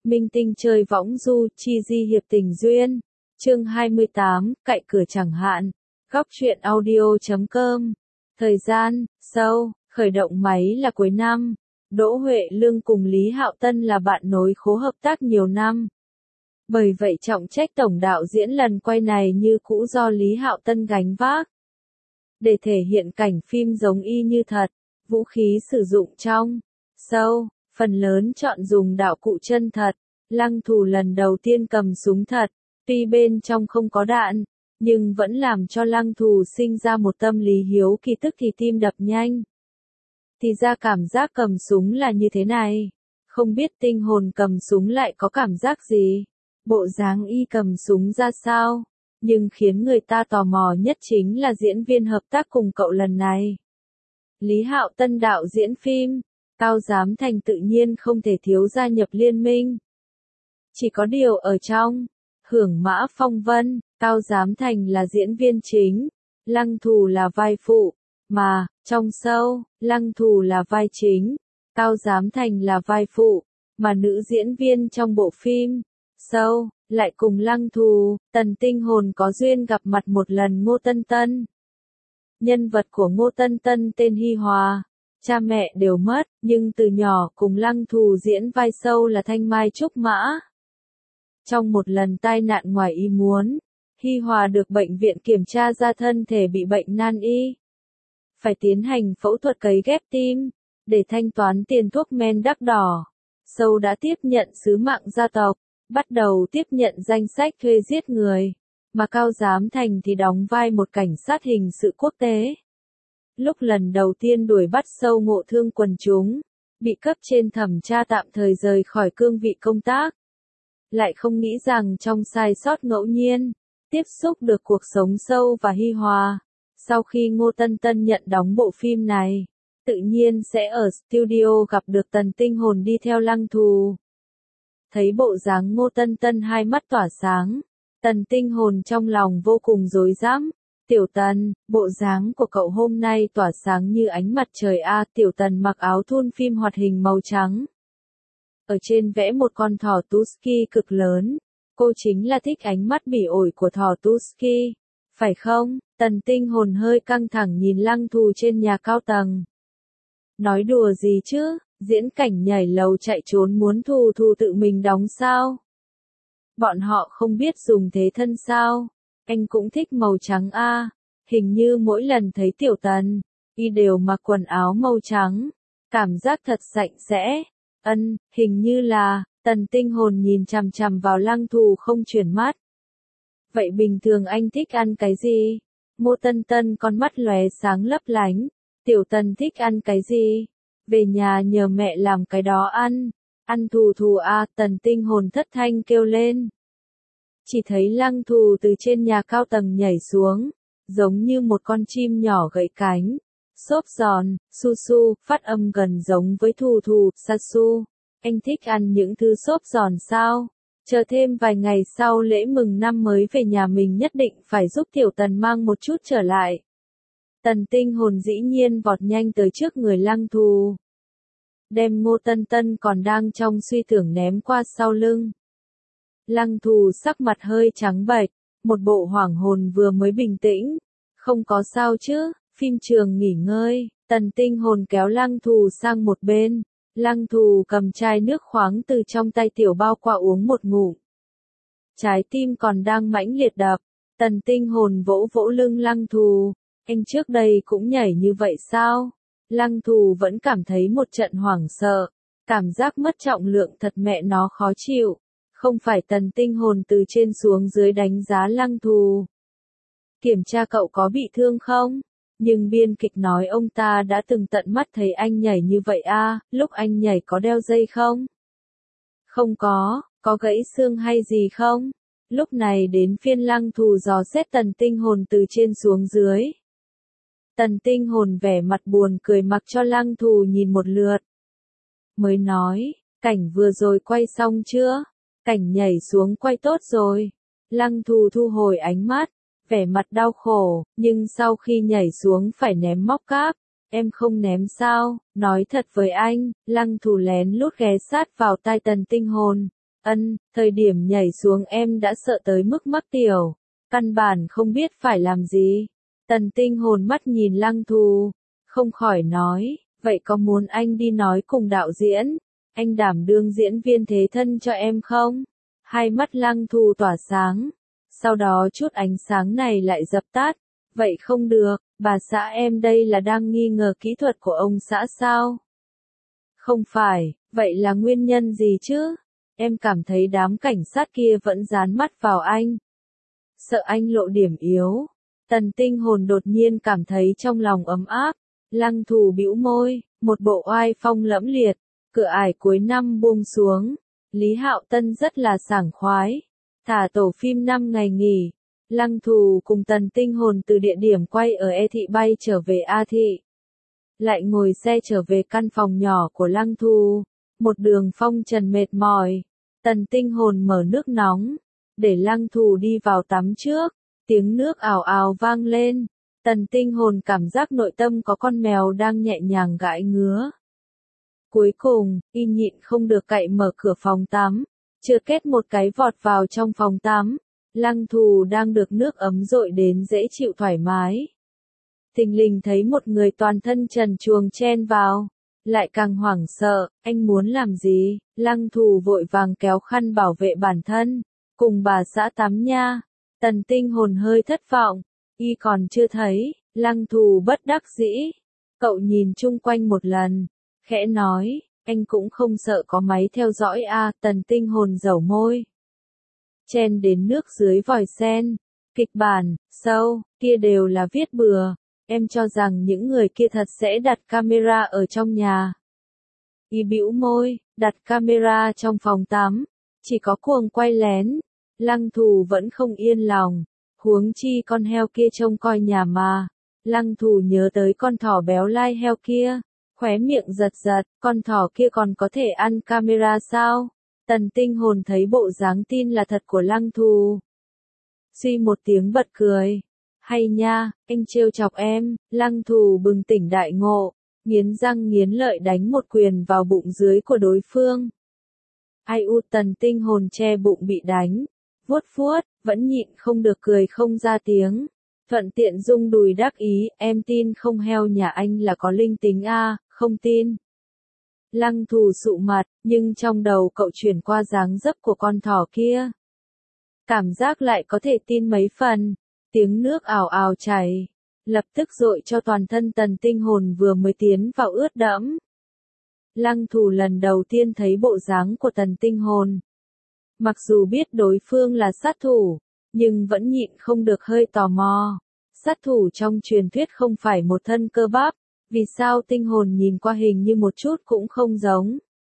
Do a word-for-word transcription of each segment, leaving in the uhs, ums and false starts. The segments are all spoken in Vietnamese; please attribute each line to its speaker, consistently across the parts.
Speaker 1: Minh tinh chơi võng du, chi di hiệp tình duyên. Chương hai mươi tám, cậy cửa chẳng hạn. Góc truyện audio chấm com. Thời gian, sau, khởi động máy là cuối năm. Đỗ Huệ Lương cùng Lý Hạo Tân là bạn nối khố hợp tác nhiều năm. Bởi vậy trọng trách tổng đạo diễn lần quay này như cũ do Lý Hạo Tân gánh vác. Để thể hiện cảnh phim giống y như thật, vũ khí sử dụng trong show, phần lớn chọn dùng đạo cụ chân thật. Lăng Thù lần đầu tiên cầm súng thật, tuy bên trong không có đạn, nhưng vẫn làm cho Lăng Thù sinh ra một tâm lý hiếu kỳ, tức thì tim đập nhanh. Thì ra cảm giác cầm súng là như thế này, không biết tinh hồn cầm súng lại có cảm giác gì, bộ dáng y cầm súng ra sao, nhưng khiến người ta tò mò nhất chính là diễn viên hợp tác cùng cậu lần này. Lý Hạo Tân đạo diễn phim, Cao Giám Thành tự nhiên không thể thiếu gia nhập liên minh. Chỉ có điều ở trong Hưởng Mã Phong Vân, Cao Giám Thành là diễn viên chính, Lăng Thù là vai phụ, mà, trong show, Lăng Thù là vai chính, Cao Giám Thành là vai phụ, mà nữ diễn viên trong bộ phim, show, lại cùng Lăng Thù, Tần Tinh Hồn có duyên gặp mặt một lần. Ngô Tân Tân. Nhân vật của Ngô Tân Tân tên Hi Hòa, cha mẹ đều mất, nhưng từ nhỏ cùng Lăng Thù diễn vai show là Thanh Mai Trúc Mã. Trong một lần tai nạn ngoài ý muốn, Hi Hòa được bệnh viện kiểm tra ra thân thể bị bệnh nan y. Phải tiến hành phẫu thuật cấy ghép tim, để thanh toán tiền thuốc men đắt đỏ. Show đã tiếp nhận sứ mạng gia tộc, bắt đầu tiếp nhận danh sách thuê giết người, mà Cao Giám Thành thì đóng vai một cảnh sát hình sự quốc tế. Lúc lần đầu tiên đuổi bắt show ngộ thương quần chúng, bị cấp trên thẩm tra tạm thời rời khỏi cương vị công tác. Lại không nghĩ rằng trong sai sót ngẫu nhiên, tiếp xúc được cuộc sống show và Hi Hòa. Sau khi Ngô Tân Tân nhận đóng bộ phim này, tự nhiên sẽ ở studio gặp được Tần Tinh Hồn đi theo Lăng Thù. Thấy bộ dáng Ngô Tân Tân hai mắt tỏa sáng, Tần Tinh Hồn trong lòng vô cùng rối rắm. Tiểu Tần, bộ dáng của cậu hôm nay tỏa sáng như ánh mặt trời a. À, Tiểu Tần mặc áo thun phim hoạt hình màu trắng. Ở trên vẽ một con thỏ Tusky cực lớn. Cô chính là thích ánh mắt bỉ ổi của thỏ Tusky, phải không? Tần Tinh Hồn hơi căng thẳng nhìn Lăng Thù trên nhà cao tầng. Nói đùa gì chứ, diễn cảnh nhảy lầu chạy trốn muốn Thù Thù tự mình đóng sao? Bọn họ không biết dùng thế thân sao? Anh cũng thích màu trắng a. À. Hình như mỗi lần thấy Tiểu Tần, y đều mặc quần áo màu trắng, cảm giác thật sạch sẽ. Ân, hình như là, Tần Tinh Hồn nhìn chằm chằm vào Lăng Thù không chuyển mắt. Vậy bình thường anh thích ăn cái gì? Ngô Tân Tân con mắt lóe sáng lấp lánh. Tiểu Tần thích ăn cái gì? Về nhà nhờ mẹ làm cái đó ăn. Ăn Thù Thù a. À, Tần Tinh Hồn thất thanh kêu lên. Chỉ thấy Lăng Thù từ trên nhà cao tầng nhảy xuống, giống như một con chim nhỏ gãy cánh. Xốp giòn, su su, phát âm gần giống với Thù Thù, sa su. Anh thích ăn những thứ xốp giòn sao? Chờ thêm vài ngày sau lễ mừng năm mới về nhà mình nhất định phải giúp Tiểu Tần mang một chút trở lại. Tần Tinh Hồn dĩ nhiên vọt nhanh tới trước người Lăng Thù. Đem Ngô Tân Tân còn đang trong suy tưởng ném qua sau lưng. Lăng Thù sắc mặt hơi trắng bệch, một bộ hoảng hồn vừa mới bình tĩnh. Không có sao chứ, phim trường nghỉ ngơi, Tần Tinh Hồn kéo Lăng Thù sang một bên. Lăng Thù cầm chai nước khoáng từ trong tay Tiểu Bao qua uống một ngụm. Trái tim còn đang mãnh liệt đập, Tần Tinh Hồn vỗ vỗ lưng Lăng Thù. Anh trước đây cũng nhảy như vậy sao? Lăng Thù vẫn cảm thấy một trận hoảng sợ, cảm giác mất trọng lượng thật mẹ nó khó chịu. Không phải Tần Tinh Hồn từ trên xuống dưới đánh giá Lăng Thù. Kiểm tra cậu có bị thương không? Nhưng biên kịch nói ông ta đã từng tận mắt thấy anh nhảy như vậy a. À, lúc anh nhảy có đeo dây không? Không có, có gãy xương hay gì không? Lúc này đến phiên Lăng Thù dò xét Tần Tinh Hồn từ trên xuống dưới. Tần Tinh Hồn vẻ mặt buồn cười mặc cho Lăng Thù nhìn một lượt. Mới nói, cảnh vừa rồi quay xong chưa? Cảnh nhảy xuống quay tốt rồi. Lăng Thù thu hồi ánh mắt, vẻ mặt đau khổ, nhưng sau khi nhảy xuống phải ném móc cáp. Em không ném sao? Nói thật với anh, Lăng Thù lén lút ghé sát vào tai Tần Tinh Hồn. Ân, thời điểm nhảy xuống em đã sợ tới mức mắc tiểu, căn bản không biết phải làm gì. Tần Tinh Hồn mắt nhìn Lăng Thù, không khỏi nói, vậy có muốn anh đi nói cùng đạo diễn, anh đảm đương diễn viên thế thân cho em không? Hai mắt Lăng Thù tỏa sáng, sau đó chút ánh sáng này lại dập tắt, vậy không được, bà xã em đây là đang nghi ngờ kỹ thuật của ông xã sao? Không phải, vậy là nguyên nhân gì chứ? Em cảm thấy đám cảnh sát kia vẫn dán mắt vào anh. Sợ anh lộ điểm yếu. Tần Tinh Hồn đột nhiên cảm thấy trong lòng ấm áp. Lăng Thù bĩu môi, một bộ oai phong lẫm liệt. Cửa ải cuối năm buông xuống. Lý Hạo Tân rất là sảng khoái. Thả tổ phim năm ngày nghỉ. Lăng Thù cùng Tần Tinh Hồn từ địa điểm quay ở E Thị bay trở về A Thị. Lại ngồi xe trở về căn phòng nhỏ của Lăng Thù. Một đường phong trần mệt mỏi. Tần Tinh Hồn mở nước nóng. Để Lăng Thù đi vào tắm trước. Tiếng nước ào ào vang lên. Tần Tinh Hồn cảm giác nội tâm có con mèo đang nhẹ nhàng gãi ngứa. Cuối cùng, y nhịn không được cậy mở cửa phòng tắm. Chưa kết một cái vọt vào trong phòng tắm. Lăng Thù đang được nước ấm dội đến dễ chịu thoải mái. Thình lình thấy một người toàn thân trần truồng chen vào. Lại càng hoảng sợ, anh muốn làm gì? Lăng Thù vội vàng kéo khăn bảo vệ bản thân. Cùng bà xã tắm nha. Tần Tinh Hồn hơi thất vọng. Y còn chưa thấy. Lăng Thù bất đắc dĩ. Cậu nhìn chung quanh một lần. Khẽ nói, anh cũng không sợ có máy theo dõi à? Tần Tinh Hồn dẩu môi. Chen đến nước dưới vòi sen. Kịch bản, show, kia đều là viết bừa. Em cho rằng những người kia thật sẽ đặt camera ở trong nhà. Y bĩu môi, đặt camera trong phòng tắm. Chỉ có cuồng quay lén. Lăng Thù vẫn không yên lòng. Huống chi con heo kia trông coi nhà mà. Lăng Thù nhớ tới con thỏ béo lai heo kia. Khóe miệng giật giật, con thỏ kia còn có thể ăn camera sao? Tần Tinh Hồn thấy bộ dáng tin là thật của Lăng Thù. Suy một tiếng bật cười. Hay nha, anh trêu chọc em. Lăng Thù bừng tỉnh đại ngộ. Nghiến răng nghiến lợi đánh một quyền vào bụng dưới của đối phương. Ai u, Tần Tinh Hồn che bụng bị đánh. Vuốt vuốt, vẫn nhịn không được cười không ra tiếng. Thuận tiện rung đùi đắc ý, em tin không heo nhà anh là có linh tính a, không tin. Lăng Thù sụ mặt, nhưng trong đầu cậu chuyển qua dáng dấp của con thỏ kia. Cảm giác lại có thể tin mấy phần. Tiếng nước ào ào chảy. Lập tức dội cho toàn thân Tần Tinh Hồn vừa mới tiến vào ướt đẫm. Lăng Thù lần đầu tiên thấy bộ dáng của Tần Tinh Hồn. Mặc dù biết đối phương là sát thủ, nhưng vẫn nhịn không được hơi tò mò. Sát thủ trong truyền thuyết không phải một thân cơ bắp, vì sao Tinh Hồn nhìn qua hình như một chút cũng không giống.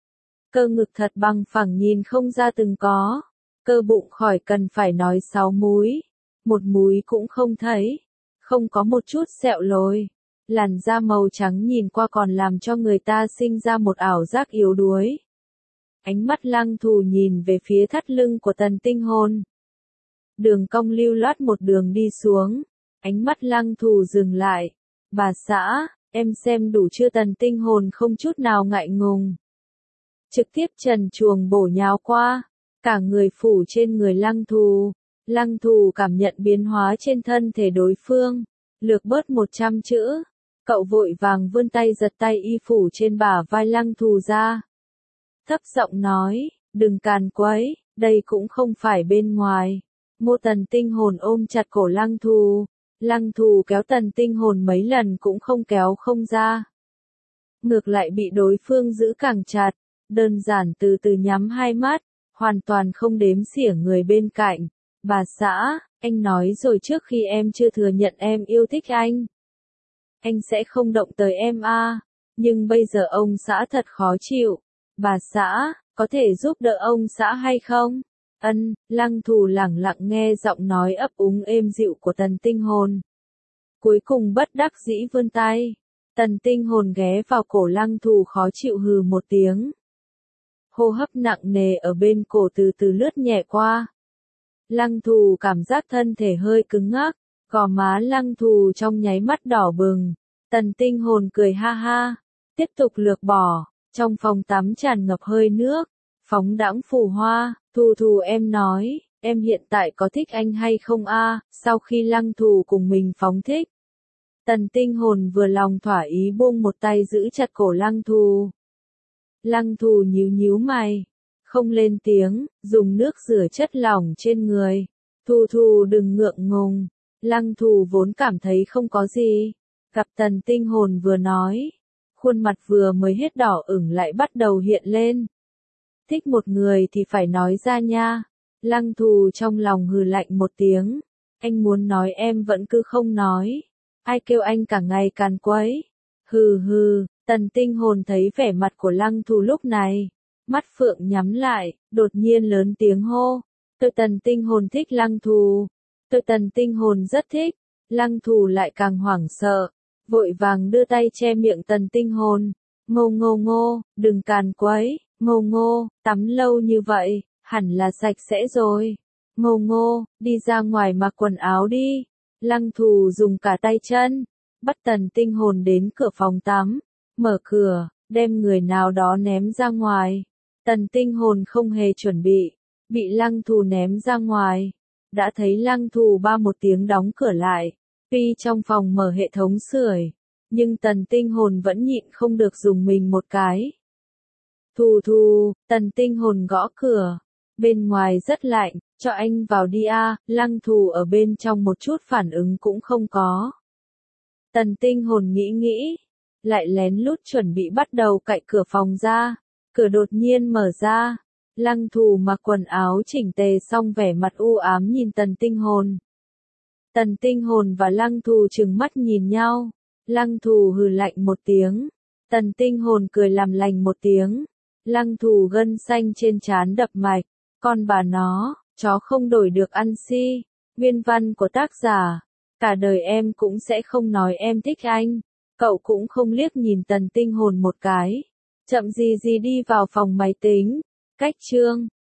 Speaker 1: Cơ ngực thật bằng phẳng nhìn không ra từng có, cơ bụng khỏi cần phải nói sáu múi, một múi cũng không thấy, không có một chút sẹo lồi, làn da màu trắng nhìn qua còn làm cho người ta sinh ra một ảo giác yếu đuối. Ánh mắt Lăng Thù nhìn về phía thắt lưng của Tần Tinh Hồn. Đường cong lưu loát một đường đi xuống. Ánh mắt Lăng Thù dừng lại. Bà xã, em xem đủ chưa? Tần Tinh Hồn không chút nào ngại ngùng. Trực tiếp trần truồng bổ nhào qua. Cả người phủ trên người Lăng Thù. Lăng Thù cảm nhận biến hóa trên thân thể đối phương. Lược bớt một trăm chữ. Cậu vội vàng vươn tay giật tay y phủ trên bả vai Lăng Thù ra. Thấp giọng nói, đừng càn quấy, đây cũng không phải bên ngoài. Mô Tần Tinh Hồn ôm chặt cổ Lăng Thù. Lăng Thù kéo Tần Tinh Hồn mấy lần cũng không kéo không ra. Ngược lại bị đối phương giữ càng chặt, đơn giản từ từ nhắm hai mắt, hoàn toàn không đếm xỉa người bên cạnh. Bà xã, anh nói rồi trước khi em chưa thừa nhận em yêu thích anh. Anh sẽ không động tới em a, nhưng bây giờ ông xã thật khó chịu. Bà xã, có thể giúp đỡ ông xã hay không? Ân, Lăng Thù lẳng lặng nghe giọng nói ấp úng êm dịu của Tần Tinh Hồn. Cuối cùng bất đắc dĩ vươn tay. Tần Tinh Hồn ghé vào cổ Lăng Thù khó chịu hừ một tiếng. Hô hấp nặng nề ở bên cổ từ từ lướt nhẹ qua. Lăng Thù cảm giác thân thể hơi cứng ngắc, gò má Lăng Thù trong nháy mắt đỏ bừng. Tần Tinh Hồn cười ha ha, tiếp tục lược bỏ. Trong phòng tắm tràn ngập hơi nước, Phóng đãng phù hoa, Thù Thù em nói, em hiện tại có thích anh hay không a? Sau khi Lăng Thù cùng mình phóng thích, Tần Tinh Hồn vừa lòng thỏa ý buông một tay giữ chặt cổ Lăng Thù. Lăng Thù nhíu nhíu mày, không lên tiếng, dùng nước rửa chất lỏng trên người. Thù Thù đừng ngượng ngùng. Lăng Thù vốn cảm thấy không có gì, gặp Tần Tinh Hồn vừa nói, khuôn mặt vừa mới hết đỏ ửng lại bắt đầu hiện lên. Thích một người thì phải nói ra nha. Lăng Thù trong lòng hừ lạnh một tiếng, anh muốn nói em vẫn cứ không nói. Ai kêu anh cả ngày càn quấy. Hừ hừ, Tần Tinh Hồn thấy vẻ mặt của Lăng Thù lúc này, mắt phượng nhắm lại, đột nhiên lớn tiếng hô. Tôi Tần Tinh Hồn thích Lăng Thù. Tôi Tần Tinh Hồn rất thích. Lăng Thù lại càng hoảng sợ, vội vàng đưa tay che miệng Tần Tinh Hồn. Ngô ngô ngô, đừng càn quấy, ngô ngô, tắm lâu như vậy, hẳn là sạch sẽ rồi. Ngô ngô, đi ra ngoài mặc quần áo đi. Lăng Thù dùng cả tay chân, bắt Tần Tinh Hồn đến cửa phòng tắm, mở cửa, đem người nào đó ném ra ngoài. Tần Tinh Hồn không hề chuẩn bị, bị Lăng Thù ném ra ngoài. Đã thấy Lăng Thù ba một tiếng đóng cửa lại, tuy trong phòng mở hệ thống sưởi, nhưng Tần Tinh Hồn vẫn nhịn không được dùng mình một cái. Thù Thù, Tần Tinh Hồn gõ cửa, bên ngoài rất lạnh, cho anh vào đi a. Lăng Thù ở bên trong một chút phản ứng cũng không có. Tần Tinh Hồn nghĩ nghĩ, lại lén lút chuẩn bị bắt đầu cạy cửa phòng ra, cửa đột nhiên mở ra. Lăng Thù mặc quần áo chỉnh tề xong vẻ mặt u ám nhìn Tần Tinh Hồn. Tần Tinh Hồn và Lăng Thù trừng mắt nhìn nhau. Lăng Thù hừ lạnh một tiếng. Tần Tinh Hồn cười làm lành một tiếng. Lăng Thù gân xanh trên trán đập mạch. Con bà nó, chó không đổi được ăn si. Nguyên văn của tác giả. Cả đời em cũng sẽ không nói em thích anh. Cậu cũng không liếc nhìn Tần Tinh Hồn một cái. Chậm gì gì đi vào phòng máy tính. Cách chương